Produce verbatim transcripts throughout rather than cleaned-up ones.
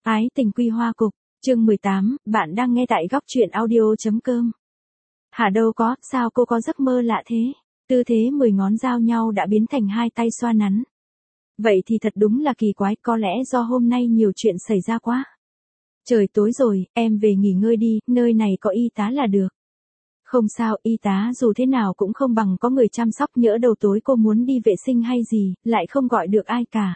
Ái tình quy hoa cục, chương mười tám, bạn đang nghe tại góc truyện audio.com. Hả đâu có, sao cô có giấc mơ lạ thế? Tư thế mười ngón giao nhau đã biến thành hai tay xoa nắn. Vậy thì thật đúng là kỳ quái, có lẽ do hôm nay nhiều chuyện xảy ra quá. Trời tối rồi, em về nghỉ ngơi đi, nơi này có y tá là được. Không sao, y tá dù thế nào cũng không bằng có người chăm sóc, nhỡ đầu tối cô muốn đi vệ sinh hay gì, lại không gọi được ai cả.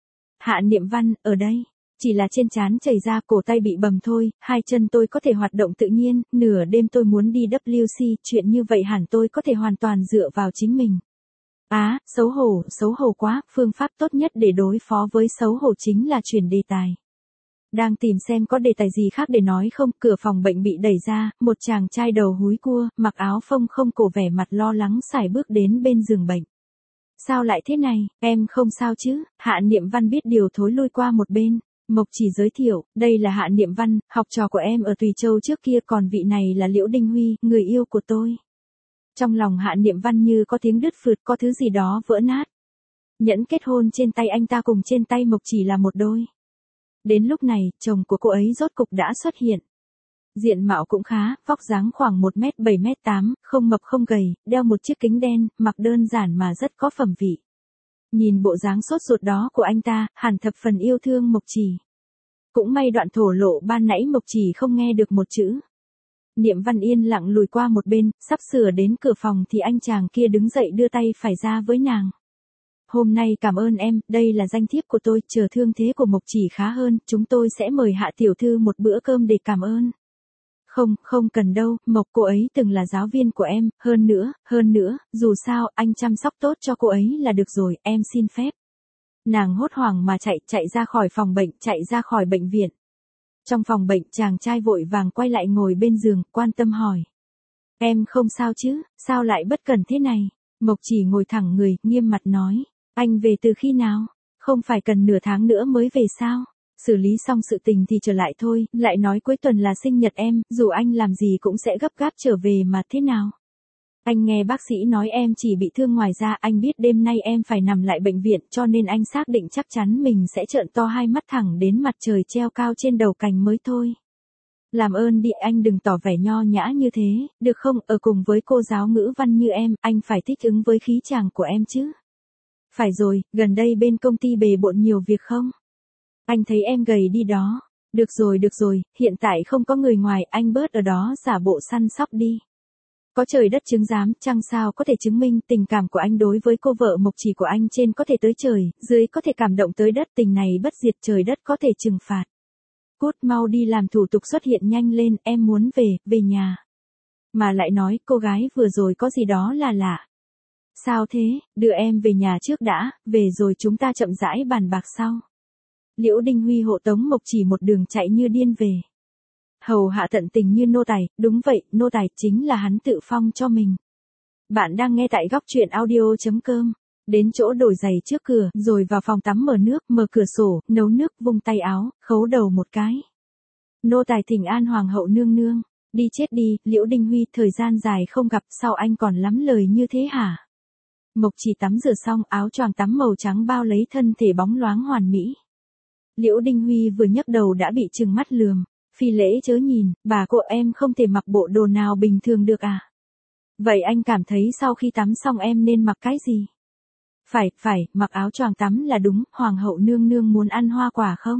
Hạ Niệm Văn, ở đây. Chỉ là trên trán chảy ra, cổ tay bị bầm thôi, hai chân tôi có thể hoạt động tự nhiên, nửa đêm tôi muốn đi W C, chuyện như vậy hẳn tôi có thể hoàn toàn dựa vào chính mình. Á, à, xấu hổ, xấu hổ quá, phương pháp tốt nhất để đối phó với xấu hổ chính là chuyển đề tài. Đang tìm xem có đề tài gì khác để nói không, cửa phòng bệnh bị đẩy ra, một chàng trai đầu húi cua, mặc áo phông không cổ vẻ mặt lo lắng sải bước đến bên giường bệnh. Sao lại thế này, em không sao chứ? Hạ Niệm Văn biết điều thối lui qua một bên. Mộc Chỉ giới thiệu, đây là Hạ Niệm Văn, học trò của em ở Tùy Châu trước kia, còn vị này là Liễu Đinh Huy, người yêu của tôi. Trong lòng Hạ Niệm Văn như có tiếng đứt phượt, có thứ gì đó vỡ nát. Nhẫn kết hôn trên tay anh ta cùng trên tay Mộc Chỉ là một đôi. Đến lúc này, chồng của cô ấy rốt cục đã xuất hiện. Diện mạo cũng khá, vóc dáng khoảng một mét bảy mét tám, không mập không gầy, đeo một chiếc kính đen, mặc đơn giản mà rất có phẩm vị. Nhìn bộ dáng sốt ruột đó của anh ta, hẳn thập phần yêu thương Mộc Chỉ. Cũng may đoạn thổ lộ ban nãy Mộc Chỉ không nghe được một chữ. Niệm Văn yên lặng lùi qua một bên, sắp sửa đến cửa phòng thì anh chàng kia đứng dậy đưa tay phải ra với nàng. Hôm nay cảm ơn em, đây là danh thiếp của tôi, chờ thương thế của Mộc Chỉ khá hơn, chúng tôi sẽ mời Hạ tiểu thư một bữa cơm để cảm ơn. Không, không cần đâu, Mộc cô ấy từng là giáo viên của em, hơn nữa, hơn nữa, dù sao, anh chăm sóc tốt cho cô ấy là được rồi, em xin phép. Nàng hốt hoảng mà chạy, chạy ra khỏi phòng bệnh, chạy ra khỏi bệnh viện. Trong phòng bệnh, chàng trai vội vàng quay lại ngồi bên giường, quan tâm hỏi. Em không sao chứ, sao lại bất cẩn thế này? Mộc Chỉ ngồi thẳng người, nghiêm mặt nói. Anh về từ khi nào? Không phải cần nửa tháng nữa mới về sao? Xử lý xong sự tình thì trở lại thôi, lại nói cuối tuần là sinh nhật em, dù anh làm gì cũng sẽ gấp gáp trở về mà thế nào? Anh nghe bác sĩ nói em chỉ bị thương, ngoài ra anh biết đêm nay em phải nằm lại bệnh viện, cho nên anh xác định chắc chắn mình sẽ trợn to hai mắt thẳng đến mặt trời treo cao trên đầu cành mới thôi. Làm ơn đi, anh đừng tỏ vẻ nho nhã như thế, được không? Ở cùng với cô giáo ngữ văn như em, anh phải thích ứng với khí chàng của em chứ. Phải rồi, gần đây bên công ty bề bộn nhiều việc không? Anh thấy em gầy đi đó. Được rồi được rồi, hiện tại không có người ngoài, anh bớt ở đó giả bộ săn sóc đi. Có trời đất chứng giám, chăng sao có thể chứng minh tình cảm của anh đối với cô vợ Mộc Chỉ của anh, trên có thể tới trời, dưới có thể cảm động tới đất, tình này bất diệt, trời đất có thể trừng phạt. Cút mau đi làm thủ tục xuất hiện nhanh lên, em muốn về, về nhà. Mà lại nói, cô gái vừa rồi có gì đó là lạ. Sao thế, đưa em về nhà trước đã, về rồi chúng ta chậm rãi bàn bạc sau. Liễu Đinh Huy hộ tống Mộc Chỉ một đường chạy như điên về. Hầu hạ tận tình như nô tài, đúng vậy, nô tài chính là hắn tự phong cho mình. Bạn đang nghe tại góc truyện audio.com. Đến chỗ đổi giày trước cửa, rồi vào phòng tắm mở nước, mở cửa sổ, nấu nước, vung tay áo, khấu đầu một cái. Nô tài thỉnh an hoàng hậu nương nương. Đi chết đi, Liễu Đinh Huy, thời gian dài không gặp, sao anh còn lắm lời như thế hả? Mộc Chỉ tắm rửa xong, áo choàng tắm màu trắng bao lấy thân thể bóng loáng hoàn mỹ. Liễu Đinh Huy vừa nhấc đầu đã bị trừng mắt lườm. Phi lễ chớ nhìn, bà cô em không thể mặc bộ đồ nào bình thường được à? Vậy anh cảm thấy sau khi tắm xong em nên mặc cái gì? Phải, phải, mặc áo choàng tắm là đúng, hoàng hậu nương nương muốn ăn hoa quả không?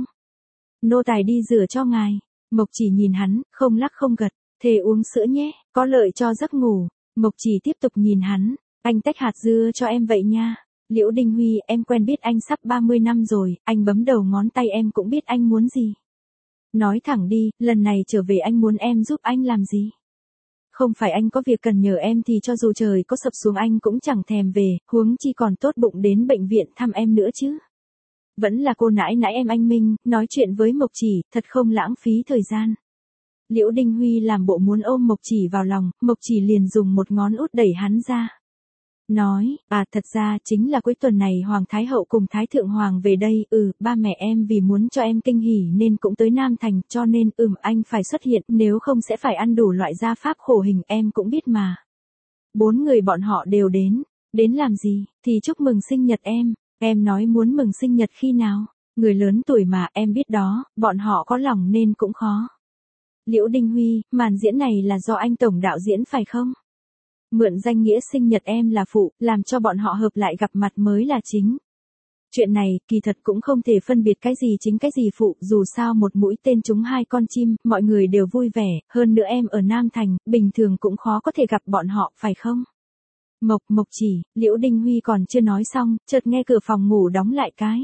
Nô tài đi rửa cho ngài. Mộc Chỉ nhìn hắn, không lắc không gật, thề uống sữa nhé, có lợi cho giấc ngủ. Mộc Chỉ tiếp tục nhìn hắn, anh tách hạt dưa cho em vậy nha. Liễu Đinh Huy, em quen biết anh sắp ba mươi năm rồi, anh bấm đầu ngón tay em cũng biết anh muốn gì. Nói thẳng đi, lần này trở về anh muốn em giúp anh làm gì? Không phải anh có việc cần nhờ em thì cho dù trời có sập xuống anh cũng chẳng thèm về, huống chi còn tốt bụng đến bệnh viện thăm em nữa chứ. Vẫn là cô nãi nãi em anh Minh, nói chuyện với Mộc Chỉ, thật không lãng phí thời gian. Liễu Đinh Huy làm bộ muốn ôm Mộc Chỉ vào lòng, Mộc Chỉ liền dùng một ngón út đẩy hắn ra. Nói, à thật ra chính là cuối tuần này Hoàng Thái Hậu cùng Thái Thượng Hoàng về đây, ừ, ba mẹ em vì muốn cho em kinh hỉ nên cũng tới Nam Thành, cho nên ừm anh phải xuất hiện, nếu không sẽ phải ăn đủ loại gia pháp khổ hình, em cũng biết mà. Bốn người bọn họ đều đến, đến làm gì, thì chúc mừng sinh nhật em, em nói muốn mừng sinh nhật khi nào? Người lớn tuổi mà, em biết đó, bọn họ có lòng nên cũng khó. Liễu Đinh Huy, màn diễn này là do anh tổng đạo diễn phải không? Mượn danh nghĩa sinh nhật em là phụ, làm cho bọn họ hợp lại gặp mặt mới là chính. Chuyện này, kỳ thật cũng không thể phân biệt cái gì chính cái gì phụ, dù sao một mũi tên trúng hai con chim, mọi người đều vui vẻ, hơn nữa em ở Nam Thành, bình thường cũng khó có thể gặp bọn họ, phải không? Mộc Mộc chỉ, Liễu Đinh Huy còn chưa nói xong, chợt nghe cửa phòng ngủ đóng lại cái.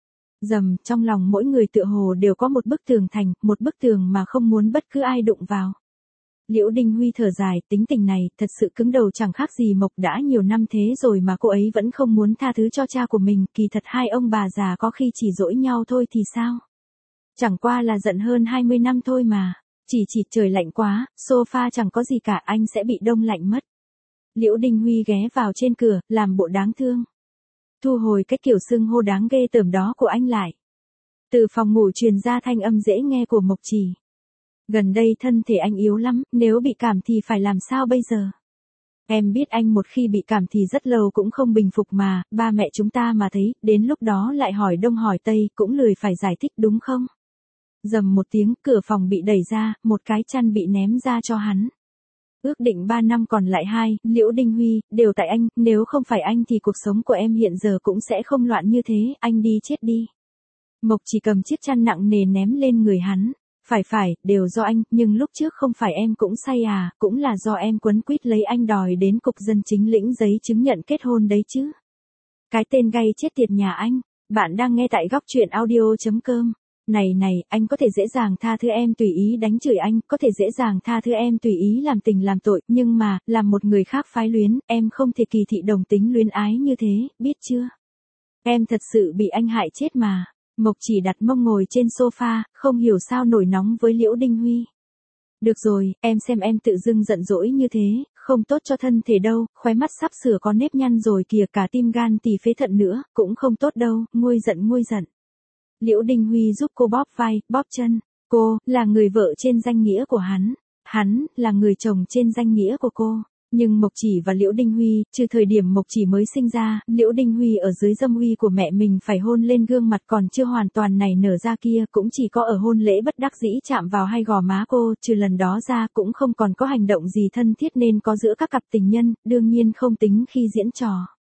Dầm, trong lòng mỗi người tựa hồ đều có một bức tường thành, một bức tường mà không muốn bất cứ ai đụng vào. Liễu Đinh Huy thở dài, tính tình này, thật sự cứng đầu chẳng khác gì Mộc, đã nhiều năm thế rồi mà cô ấy vẫn không muốn tha thứ cho cha của mình, kỳ thật hai ông bà già có khi chỉ dỗi nhau thôi thì sao? Chẳng qua là giận hơn hai mươi năm thôi mà, chỉ chỉ trời lạnh quá, sofa chẳng có gì cả, anh sẽ bị đông lạnh mất. Liễu Đinh Huy ghé vào trên cửa, làm bộ đáng thương. Thu hồi cái kiểu xưng hô đáng ghê tởm đó của anh lại. Từ phòng ngủ truyền ra thanh âm dễ nghe của Mộc Chỉ. Gần đây thân thể anh yếu lắm, nếu bị cảm thì phải làm sao bây giờ? Em biết anh một khi bị cảm thì rất lâu cũng không bình phục mà, ba mẹ chúng ta mà thấy, đến lúc đó lại hỏi đông hỏi tây, cũng lười phải giải thích đúng không? Dầm một tiếng, cửa phòng bị đẩy ra, một cái chăn bị ném ra cho hắn. Ước định ba năm còn lại hai, Liễu Đinh Huy, đều tại anh, nếu không phải anh thì cuộc sống của em hiện giờ cũng sẽ không loạn như thế, anh đi chết đi. Mộc Chỉ cầm chiếc chăn nặng nề ném lên người hắn. Phải phải, đều do anh, nhưng lúc trước không phải em cũng say à, cũng là do em quấn quýt lấy anh đòi đến cục dân chính lĩnh giấy chứng nhận kết hôn đấy chứ. Cái tên gay chết tiệt nhà anh, bạn đang nghe tại góc truyện audio chấm com. Này này, anh có thể dễ dàng tha thứ em tùy ý đánh chửi anh, có thể dễ dàng tha thứ em tùy ý làm tình làm tội, nhưng mà, làm một người khác phái luyến, em không thể kỳ thị đồng tính luyến ái như thế, biết chưa? Em thật sự bị anh hại chết mà. Mộc Chỉ đặt mông ngồi trên sofa, không hiểu sao nổi nóng với Liễu Đinh Huy. Được rồi, em xem em tự dưng giận dỗi như thế, không tốt cho thân thể đâu, khóe mắt sắp sửa có nếp nhăn rồi kìa, cả tim gan tỳ phế thận nữa, cũng không tốt đâu, nguôi giận nguôi giận. Liễu Đinh Huy giúp cô bóp vai, bóp chân, cô, là người vợ trên danh nghĩa của hắn, hắn, là người chồng trên danh nghĩa của cô. Nhưng Mộc Chỉ và Liễu Đinh Huy, trừ thời điểm Mộc Chỉ mới sinh ra, Liễu Đinh Huy ở dưới dâm uy của mẹ mình phải hôn lên gương mặt còn chưa hoàn toàn nảy nở ra kia, cũng chỉ có ở hôn lễ bất đắc dĩ chạm vào hai gò má cô, trừ lần đó ra cũng không còn có hành động gì thân thiết nên có giữa các cặp tình nhân, đương nhiên không tính khi diễn trò.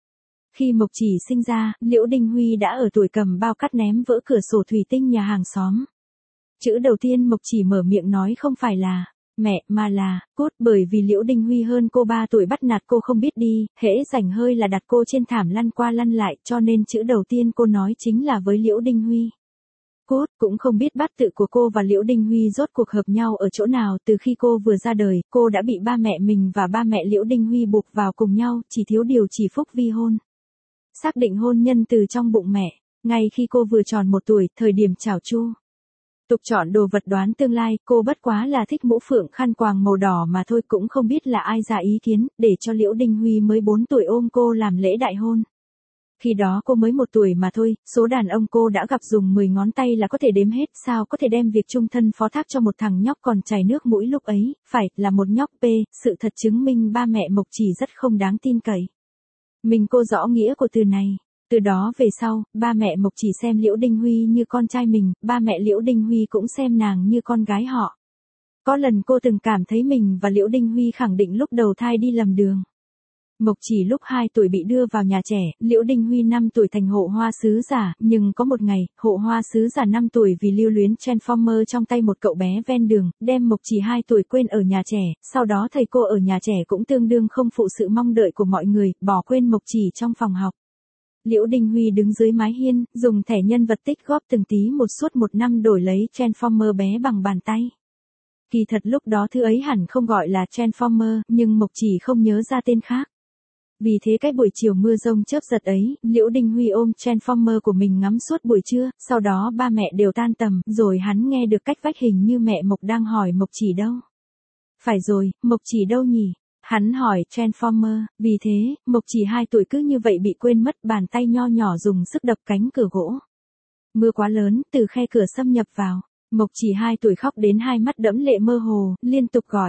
Khi Mộc Chỉ sinh ra, Liễu Đinh Huy đã ở tuổi cầm bao cắt ném vỡ cửa sổ thủy tinh nhà hàng xóm. Chữ đầu tiên Mộc Chỉ mở miệng nói không phải là mẹ, mà là, cốt, bởi vì Liễu Đinh Huy hơn cô ba tuổi bắt nạt cô không biết đi, hễ rảnh hơi là đặt cô trên thảm lăn qua lăn lại, cho nên chữ đầu tiên cô nói chính là với Liễu Đinh Huy. Cốt, cũng không biết bát tự của cô và Liễu Đinh Huy rốt cuộc hợp nhau ở chỗ nào, từ khi cô vừa ra đời, cô đã bị ba mẹ mình và ba mẹ Liễu Đinh Huy buộc vào cùng nhau, chỉ thiếu điều chỉ phúc vi hôn. Xác định hôn nhân từ trong bụng mẹ, ngay khi cô vừa tròn một tuổi, thời điểm chào chu. Tục chọn đồ vật đoán tương lai, cô bất quá là thích mũ phượng khăn quàng màu đỏ mà thôi, cũng không biết là ai ra ý kiến, để cho Liễu Đinh Huy mới bốn tuổi ôm cô làm lễ đại hôn. Khi đó cô mới một tuổi mà thôi, số đàn ông cô đã gặp dùng mười ngón tay là có thể đếm hết, sao có thể đem việc chung thân phó thác cho một thằng nhóc còn chảy nước mũi lúc ấy, phải là một nhóc p, sự thật chứng minh ba mẹ Mộc Chỉ rất không đáng tin cậy. Mình cô rõ nghĩa của từ này. Từ đó về sau, ba mẹ Mộc Chỉ xem Liễu Đinh Huy như con trai mình, ba mẹ Liễu Đinh Huy cũng xem nàng như con gái họ. Có lần cô từng cảm thấy mình và Liễu Đinh Huy khẳng định lúc đầu thai đi lầm đường. Mộc Chỉ lúc hai tuổi bị đưa vào nhà trẻ, Liễu Đinh Huy năm tuổi thành hộ hoa sứ giả, nhưng có một ngày, hộ hoa sứ giả năm tuổi vì lưu luyến Transformer trong tay một cậu bé ven đường, đem Mộc Chỉ hai tuổi quên ở nhà trẻ, sau đó thầy cô ở nhà trẻ cũng tương đương không phụ sự mong đợi của mọi người, bỏ quên Mộc Chỉ trong phòng học. Liễu Đinh Huy đứng dưới mái hiên, dùng thẻ nhân vật tích góp từng tí một suốt một năm đổi lấy Transformer bé bằng bàn tay. Kỳ thật lúc đó thứ ấy hẳn không gọi là Transformer, nhưng Mộc Chỉ không nhớ ra tên khác. Vì thế cái buổi chiều mưa rông chớp giật ấy, Liễu Đinh Huy ôm Transformer của mình ngắm suốt buổi trưa, sau đó ba mẹ đều tan tầm, rồi hắn nghe được cách vách hình như mẹ Mộc đang hỏi Mộc Chỉ đâu. Phải rồi, Mộc Chỉ đâu nhỉ? Hắn hỏi Transformer, vì thế, Mộc Chỉ hai tuổi cứ như vậy bị quên mất, bàn tay nho nhỏ dùng sức đập cánh cửa gỗ. Mưa quá lớn, từ khe cửa xâm nhập vào, Mộc Chỉ hai tuổi khóc đến hai mắt đẫm lệ mơ hồ, liên tục gọi.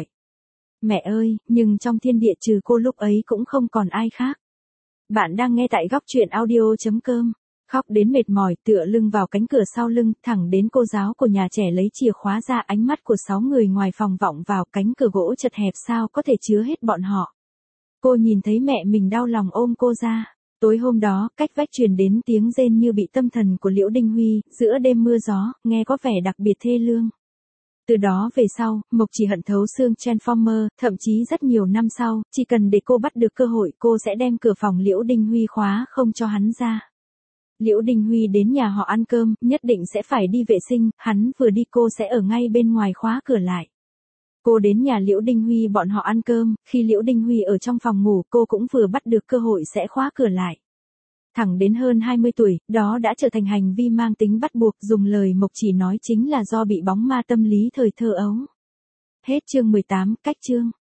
Mẹ ơi, nhưng trong thiên địa trừ cô lúc ấy cũng không còn ai khác. Bạn đang nghe tại góc truyện audio chấm com. Khóc đến mệt mỏi, tựa lưng vào cánh cửa sau lưng, thẳng đến cô giáo của nhà trẻ lấy chìa khóa ra, ánh mắt của sáu người ngoài phòng vọng vào, cánh cửa gỗ chật hẹp sao có thể chứa hết bọn họ. Cô nhìn thấy mẹ mình đau lòng ôm cô ra. Tối hôm đó, cách vách truyền đến tiếng rên như bị tâm thần của Liễu Đinh Huy, giữa đêm mưa gió, nghe có vẻ đặc biệt thê lương. Từ đó về sau, Mộc Chỉ hận thấu xương Transformer, thậm chí rất nhiều năm sau, chỉ cần để cô bắt được cơ hội cô sẽ đem cửa phòng Liễu Đinh Huy khóa không cho hắn ra. Liễu Đinh Huy đến nhà họ ăn cơm, nhất định sẽ phải đi vệ sinh, hắn vừa đi cô sẽ ở ngay bên ngoài khóa cửa lại. Cô đến nhà Liễu Đinh Huy bọn họ ăn cơm, khi Liễu Đinh Huy ở trong phòng ngủ cô cũng vừa bắt được cơ hội sẽ khóa cửa lại. Thẳng đến hơn hai mươi tuổi, đó đã trở thành hành vi mang tính bắt buộc, dùng lời Mộc Chỉ nói chính là do bị bóng ma tâm lý thời thơ ấu. Hết chương mười tám, cách chương.